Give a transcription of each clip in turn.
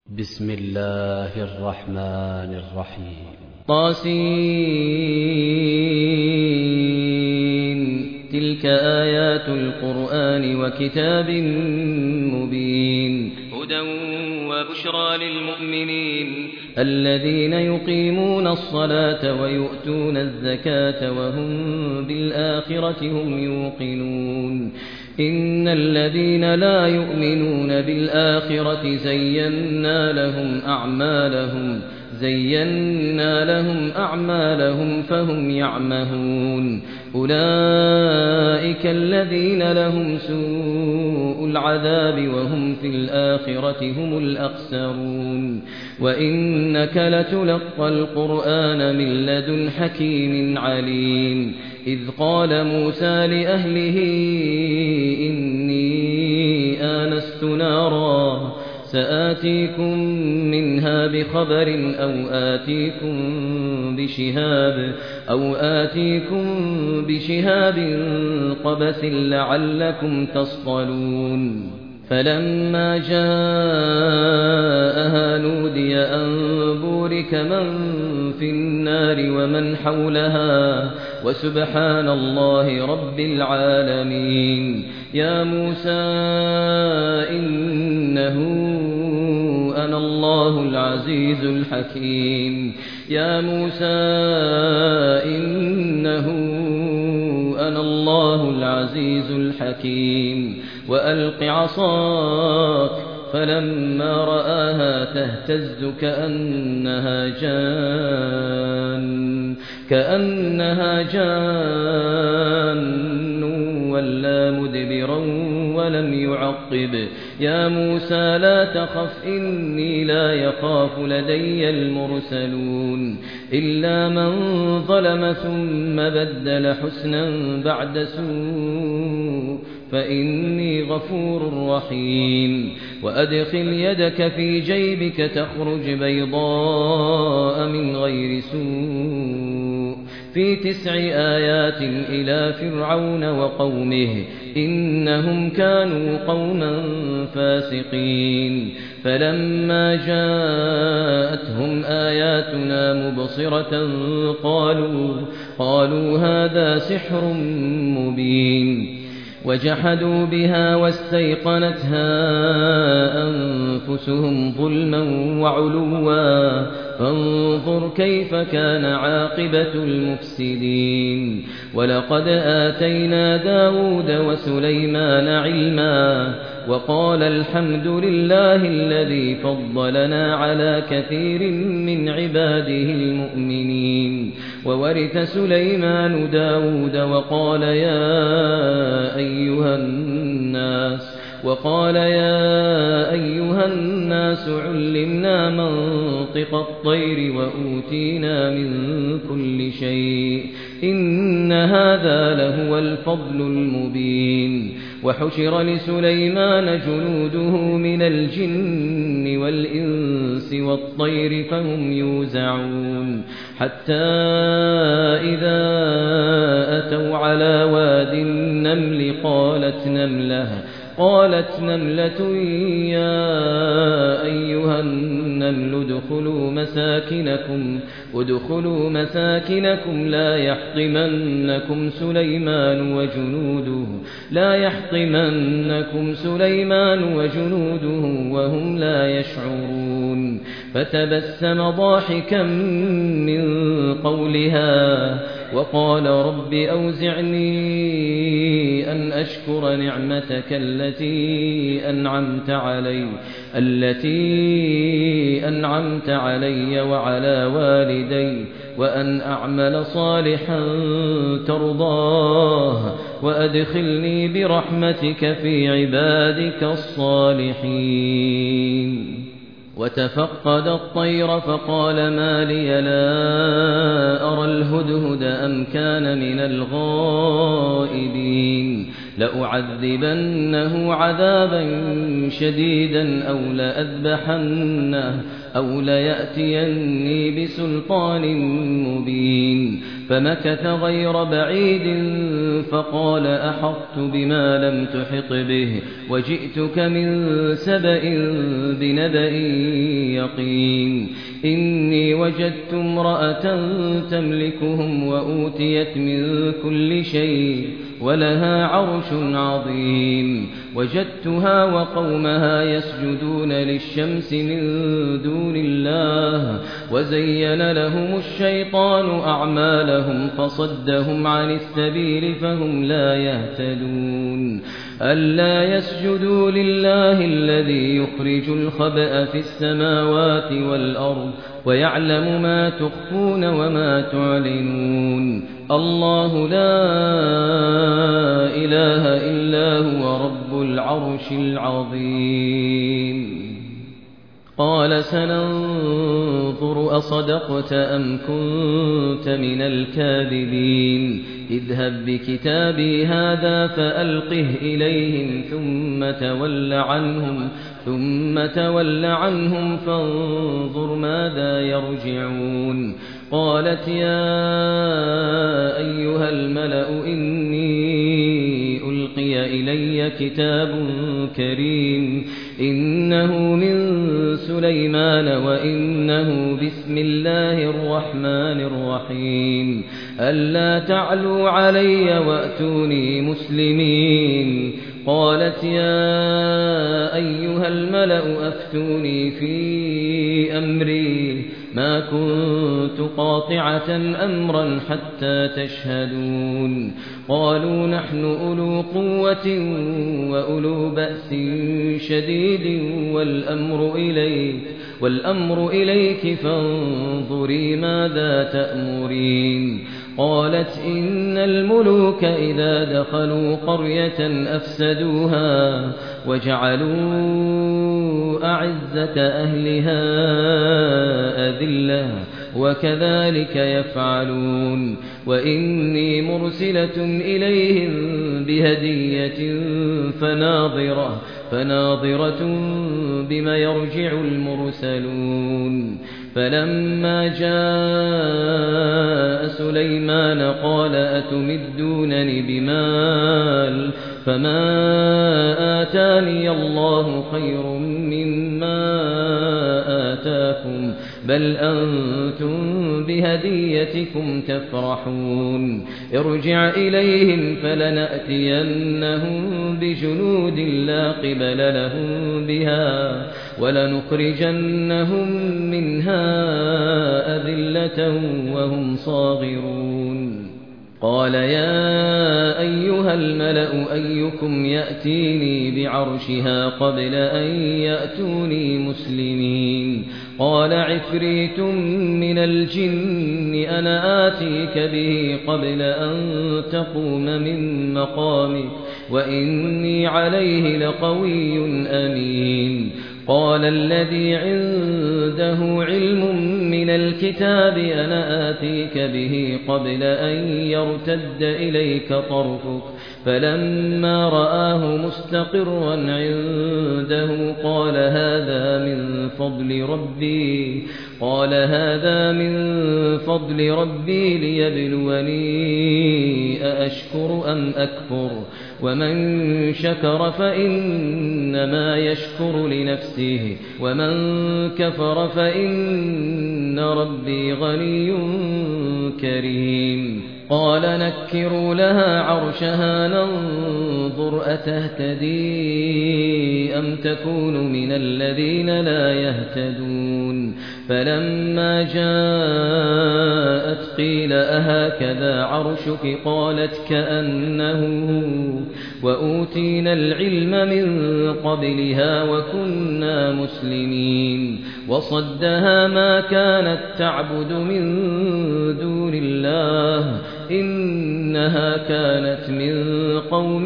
بسم الله الرحمن الرحيم طاسين تلك آيات القرآن وكتاب مبين هدى وبشرى للمؤمنين الذين يقيمون الصلاة ويؤتون الزكاة وهم بالآخرة هم يوقنون إن الذين لا يؤمنون بالآخرة زينا لهم أعمالهم فهم يعمهون أولئك الذين لهم سوء العذاب وهم في الآخرة هم الأخسرون وإنك لتلقى القرآن من لدن حكيم عليم إذ قال موسى لأهله إني آنست نارا سآتيكم منها بخبر أو آتيكم بشهاب قبس لعلكم تصطلون فلما جاءها نودي أن بورك من في النار ومن حولها وسبحان الله رب العالمين يا موسى إنه أنا الله العزيز الحكيم يا موسى إنه أنا الله العزيز الحكيم وألق عصاك فلما رآها تهتز كأنها جان ولا مدبرا ولم يعقب يا موسى لا تخف إني لا يخاف لدي المرسلون إلا من ظلم ثم بدل حسنا بعد سوء فإني غفور رحيم وأدخل يدك في جيبك تخرج بيضاء من غير سوء في 9 آيات إلى فرعون وقومه إنهم كانوا قوما فاسقين فلما جاءتهم آياتنا مبصرة قالوا هذا سحر مبين وجحدوا بها واستيقنتها أنفسهم ظلما وعلوا فانظر كيف كان عاقبة المفسدين ولقد آتينا داود وسليمان علما وقال الحمد لله الذي فضلنا على كثير من عباده المؤمنين وورث سليمان داود وقال يا أيها الناس علمنا منطق الطير وأوتينا من كل شيء إن هذا لهو الفضل المبين وحشر لسليمان جنوده من الجن والإنس والطير فهم يوزعون حتى إذا أتوا على واد النمل قالت نملة يا أيها النمل ادخلوا مساكنكم لا يحطمنكم سليمان وجنوده وهم لا يشعرون فتبسم ضاحكا من قولها وقال رب أوزعني أن أشكر نعمتك التي أنعمت علي وعلى والدي وأن أعمل صالحا ترضاه وأدخلني برحمتك في عبادك الصالحين وتفقد الطير فقال ما لي لا أرى الهدهد أم كان من الغائبين لأعذبنه عذابا شديدا أو ليأتيني بسلطان مبين. فمكث غير بعيد فقال أحطت بما لم تحط به وجئتك من سبأ بنبأ يقين. إني وجدت امرأة تملكهم وأوتيت من كل شيء ولها عرش عظيم. وجدتها وقومها يسجدون للشمس من دون الله وزين لهم الشيطان أعمالهم فصدهم عن السبيل فهم لا يهتدون. ألا يسجدوا لله الذي يخرج الخبأ في السماوات والأرض ويعلم ما تخفون وما تعلنون. الله لا إله إلا هو رب العرش العظيم. قال سننظر أصدقت أم كنت من الكاذبين. اذهب بكتابي هذا فألقه إليهم ثم تول عنهم فانظر ماذا يرجعون. قالت يا أيها الملأ إني ألقي إلي كتاب كريم إنه من سليمان وإنه بسم الله الرحمن الرحيم. ألا تعلوا علي وأتوني مسلمين. قالت يا أيها الملأ أفتوني في أمري ما كنت قاطعة أمرا حتى تشهدون. قالوا نحن أولو قوة وأولو بأس شديد والأمر إليك فانظري ماذا تأمرين. قالت إن الملوك إذا دخلوا قرية أفسدوها وجعلوا أعزة أهلها أذلة وكذلك يفعلون. وإني مرسلة إليهم بهدية فناظرة بما يرجع المرسلون. فلما جاء سليمان قال أتمدونني بمال فما آتاني الله خير مما آتاكم بل أنتم بهديتكم تفرحون. ارجع إليهم فلنأتينهم بجنود لا قبل لهم بها ولنخرجنهم منها أذلة وهم صاغرون. قال يا أيها الملأ أيكم يأتيني بعرشها قبل أن يأتوني مسلمين. قال عفريت من الجن أنا آتيك به قبل أن تقوم من مقامك وإني عليه لقوي أمين. قال الذي عنده علم من الكتاب أنا آتيك به قبل أن يرتد إليك طرفك فلما رآه مستقرا عنده قال هذا من فضل ربي ليبلوني أأشكر أم أكفر ومن شكر فإنما يشكر لنفسه ومن كفر فإن ربي غني كريم. قال نكروا لها عرشها ننظر أتهتدي أم تكون من الذين لا يهتدون. فلما جاءت قيل أهكذا عرشك قالت كأنه وأوتينا العلم من قبلها وكنا مسلمين. وصدها ما كانت تعبد من دون الله إنها كانت من قوم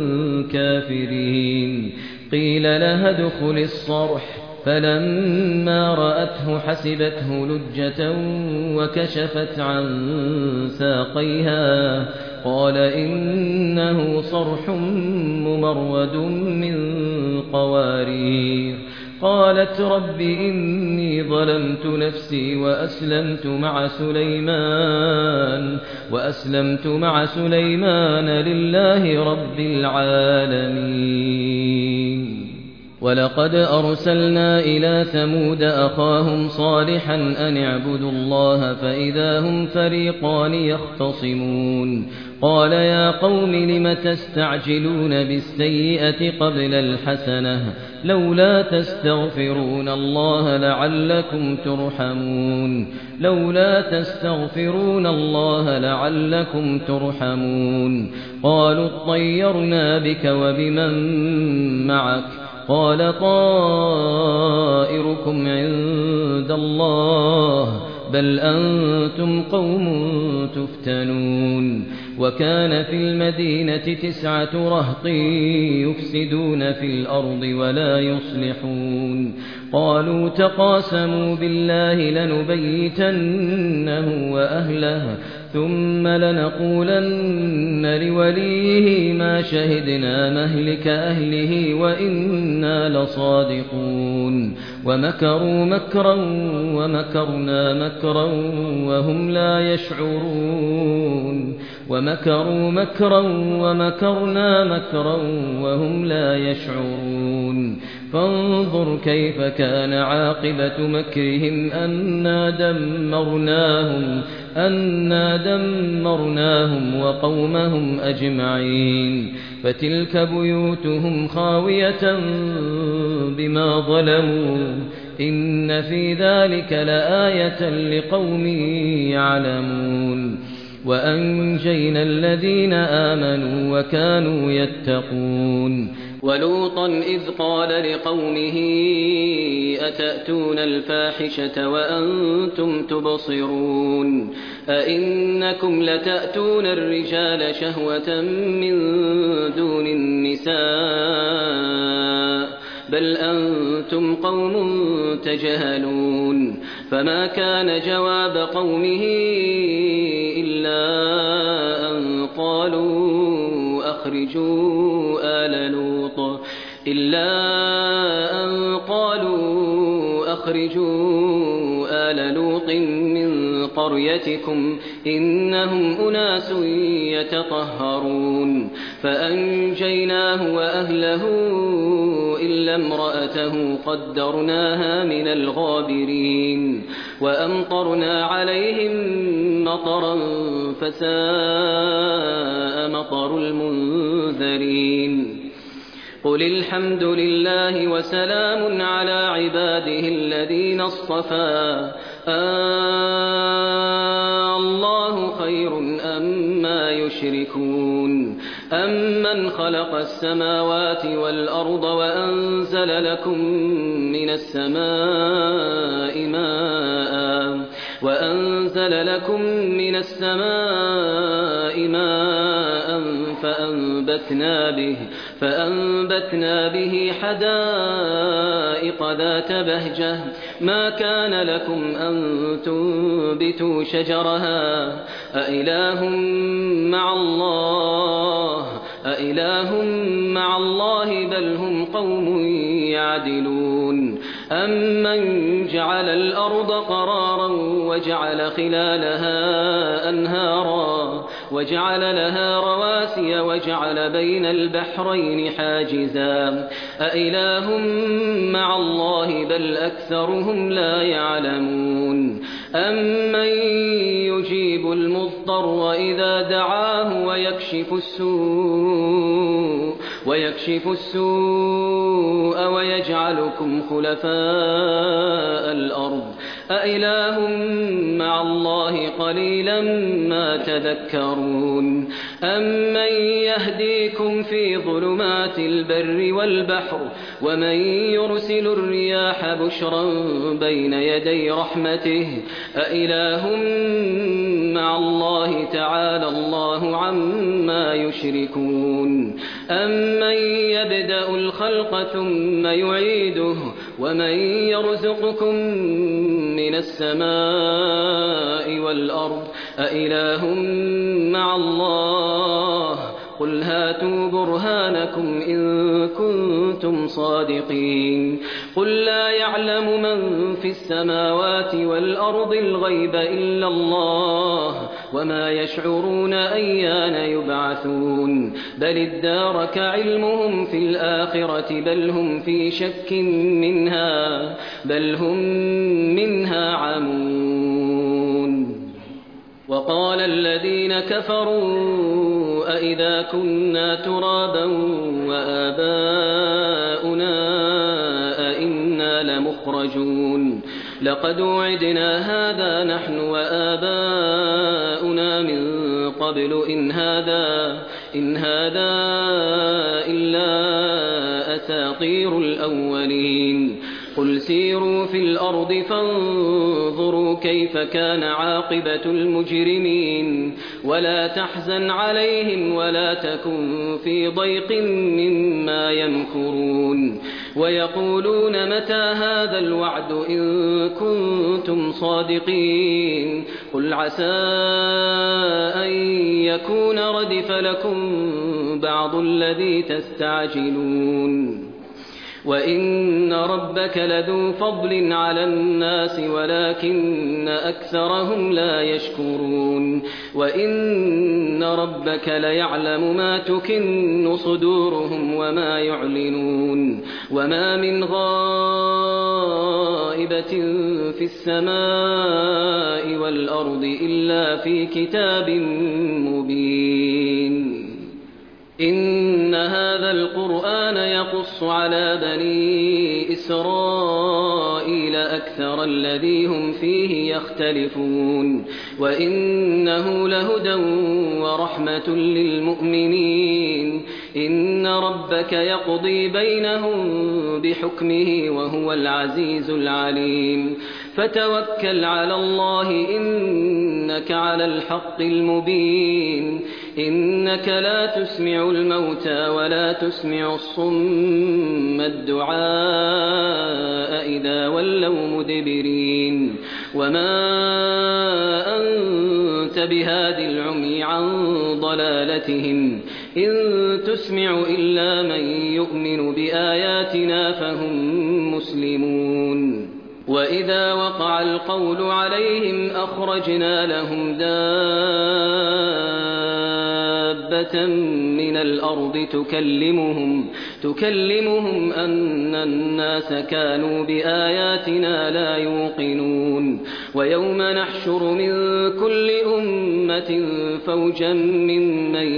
كافرين. قيل لها ادخل الصرح فلما رأته حسبته لجة وكشفت عن ساقيها قال إنه صرح ممرد من قوارير قالت رب إني ظلمت نفسي وأسلمت مع سليمان لله رب العالمين. ولقد أرسلنا إلى ثمود أخاهم صالحا أن اعبدوا الله فإذا هم فريقان يختصمون قال يا قوم لم تستعجلون بالسيئة قبل الحسنة لولا تستغفرون الله لعلكم ترحمون قالوا اطيرنا بك وبمن معك قال طائركم عند الله بل أنتم قوم تفتنون. وكان في المدينة 9 رهط يفسدون في الأرض ولا يصلحون قالوا تقاسموا بالله لنبيتنه وأهله ثم لنقولن لوليه ما شهدنا مهلك أهله وإنا لصادقون ومكروا مكرا ومكرنا مكرا وهم لا يشعرون فانظر كيف كان عاقبة مكرهم أنا دمرناهم وقومهم أجمعين فتلك بيوتهم خاوية بما ظلموا إن في ذلك لآية لقوم يعلمون. وأنجينا الذين آمنوا وكانوا يتقون. ولوطا إذ قال لقومه أتأتون الفاحشة وأنتم تبصرون أئنكم لتأتون الرجال شهوة من دون النساء بل أنتم قوم تجهلون فما كان جواب قومه إلا أن قالوا أخرجوا آل لوط من قريتكم إنهم أناس يتطهرون فأنجيناه وأهله إلا امرأته قدرناها من الغابرين وأمطرنا عليهم مطرا فساء مطر المنذرين. قل الحمد لله وسلام على عباده الذين اصطفى الله خير أما يشركون أمن خلق السماوات والأرض وأنزل لكم من السماء ماء فأنبتنا به حدائق ذات بهجة ما كان لكم أن تنبتوا شجرها أإله مع الله بل هم قوم يعدلون. أمن جعل الأرض قرارا وجعل خلالها أنهارا وجعل لها رواسي وجعل بين البحرين حاجزا أإله مع الله بل أكثرهم لا يعلمون. أمن يجيب المضطر إذا دعاه ويكشف السوء ويجعلكم خلفاء الأرض أإله مع الله قليلا ما تذكرون. أمن يهديكم في ظلمات البر والبحر ومن يرسل الرياح بشرا بين يدي رحمته أإله مع الله تعالى الله عما يشركون. أمن أَمَّن يَبْدَأُ الْخَلْقَ ثُمَّ يُعِيدُهُ وَمَن يَرْزُقُكُم مِّنَ السَّمَاءِ وَالْأَرْضِ أَإِلَٰهٌ مَّعَ اللَّهِ قُلْ هَاتُوا بُرْهَانَكُمْ إِن كُنتُمْ صَادِقِينَ قُل لَّا يَعْلَمُ مَن فِي السَّمَاوَاتِ وَالْأَرْضِ الْغَيْبَ إِلَّا اللَّهُ وَمَا يَشْعُرُونَ أَيَّانَ يُبْعَثُونَ بَلِ ادَّارَكَ عِلْمُهُمْ فِي الْآخِرَةِ بَلْ هُمْ فِي شَكٍّ مِّنْهَا بَلْ هُم مِّنْهَا عَمُونَ وَقَالَ الَّذِينَ كَفَرُوا أَإِذَا كُنَّا تُرَابًا وَآبَاؤُنَا أَإِنَّا لَمُخْرَجُونَ لَقَدْ وُعِدْنَا هَٰذَا نَحْنُ وَآبَاؤُنَا مِن قَبْلُ إِنْ هَٰذَا إِلَّا أَسَاطِيرُ الْأَوَّلِينَ قُلْ سِيرُوا فِي الْأَرْضِ فَانظُرُوا كَيْفَ كَانَ عَاقِبَةُ الْمُجْرِمِينَ وَلَا تَحْزَنْ عَلَيْهِمْ وَلَا تَكُن فِي ضَيْقٍ مِّمَّا يَمْكُرُونَ وَيَقُولُونَ مَتَىٰ هَٰذَا الْوَعْدُ إِن كُنتُمْ صَادِقِينَ قُلْ عَسَىٰ أَن يَكُونَ رَدِفَ لَكُم بَعْضُ الَّذِي تَسْتَعْجِلُونَ وَإِنَّ رَبَّكَ لَذُو فَضْلٍ عَلَى النَّاسِ وَلَٰكِنَّ أَكْثَرَهُمْ لَا يَشْكُرُونَ وَإِنَّ رَبَّكَ لَيَعْلَمُ مَا تُكِنُّ صُدُورُهُمْ وَمَا يُعْلِنُونَ وَمَا مِنْ غَائِبَةٍ فِي السَّمَاءِ وَالْأَرْضِ إِلَّا في كِتَابٍ مُّبِينٍ إِنَّ هَٰذَا الْقُرْآنَ يَقُصُّ عَلَىٰ بَنِي إِسْرَائِيلَ أَكْثَرَ الَّذِي هُمْ فِيهِ يَخْتَلِفُونَ وَإِنَّهُ لَهُدًى وَرَحْمَةٌ لِّلْمُؤْمِنِينَ إِنَّ رَبَّكَ يَقْضِي بَيْنَهُم بِحُكْمِهِ وَهُوَ الْعَزِيزُ الْعَلِيمُ فَتَوَكَّلْ عَلَى اللَّهِ إِنَّكَ عَلَى الْحَقِّ الْمُبِينِ إِنَّكَ لَا تُسْمِعُ الْمَوْتَىٰ وَلَا تُسْمِعُ الصُّمَّ الدُّعَاءَ إِذَا وَلَّوْا مُدْبِرِينَ وَمَا أَنتَ بِهَادِ الْعُمْيِ عَن ضَلَالَتِهِمْ إِن تُسْمِعُ إِلَّا مَن يُؤْمِنُ بِآيَاتِنَا فَهُم مُّسْلِمُونَ وَإِذَا وَقَعَ الْقَوْلُ عَلَيْهِمْ أَخْرَجْنَا لَهُمْ دَابَّةً مِّنَ الْأَرْضِ تُكَلِّمُهُمْ أَنَّ النَّاسَ كَانُوا بِآيَاتِنَا لَا يُوقِنُونَ وَيَوْمَ نَحْشُرُ مِن كُلِّ أُمَّةٍ فَوْجًا مِّمَّن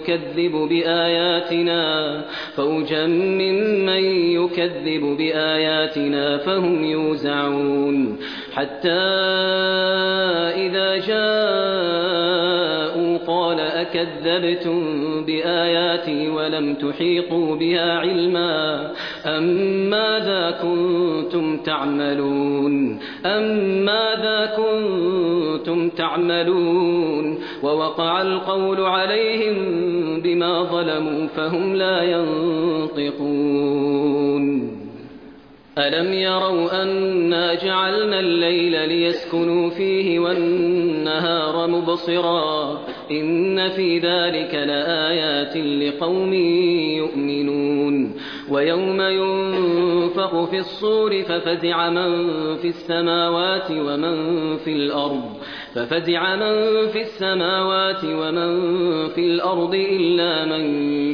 يُكَذِّبُ بِآيَاتِنَا فَهُمْ يُوزَعُونَ حَتَّىٰ إِذَا جَاءُوا قَالَ أَكَذَّبْتُم بِآيَاتِي وَلَمْ تُحِيطُوا بِهَا عِلْمًا أَم مَّاذَا كُنتُمْ تَعْمَلُونَ وَوَقَعَ الْقَوْلُ عَلَيْهِم بِمَا ظَلَمُوا فَهُمْ لَا يَنطِقُونَ أَلَمْ يَرَوْا أَنَّا جَعَلْنَا اللَّيْلَ لِيَسْكُنُوا فِيهِ وَالنَّهَارَ مُبْصِرًا إِنَّ فِي ذَلِكَ لَآيَاتٍ لِقَوْمٍ يُؤْمِنُونَ وَيَوْمَ يُنفَخُ فِي الصُّورِ فَفَزِعَ مَن فِي السَّمَاوَاتِ وَمَن فِي الْأَرْضِ إِلَّا مَن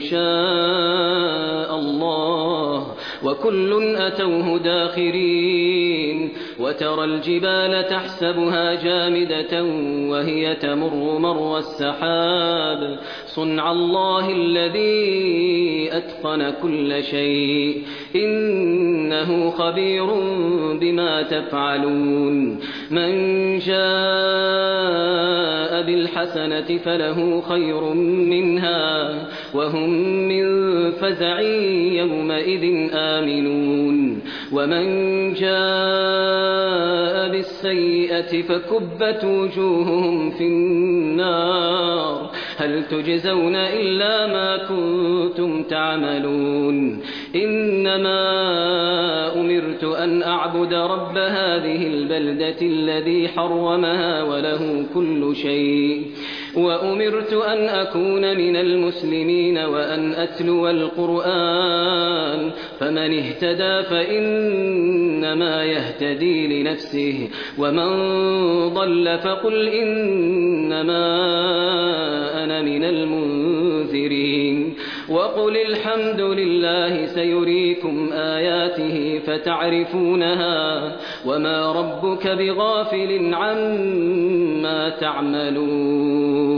شَاءَ اللَّهُ وَكُلٌّ أَتَوْهُ دَاخِرِينَ وَتَرَى الْجِبَالَ تَحْسَبُهَا جَامِدَةً وَهِيَ تَمُرُّ مَرَّ السَّحَابِ صُنْعَ اللَّهِ الَّذِي أَتْقَنَ كُلَّ شَيْءٍ إِنَّهُ خَبِيرٌ بِمَا تَفْعَلُونَ مَن جَاءَ بِالْحَسَنَةِ فَلَهُ خَيْرٌ مِّنْهَا وَهُم مِّن فَزَعٍ يَوْمَئِذٍ آمِنُونَ وَمَن جَاءَ بِالسَّيِّئَةِ فَكُبَّتْ وُجُوهُهُمْ فِي النَّارِ هل تجزون إلا ما كنتم تعملون إنما أمرت أن أعبد رب هذه البلدة الذي حرمها وله كل شيء وأمرت أن أكون من المسلمين وأن أتلو القرآن فمن اهتدى فإنما يهتدي لنفسه ومن ضل فقل إنما أنا من المنذرين وقل الحمد لله سيريكم آياته فتعرفونها وما ربك بغافل عما تعملون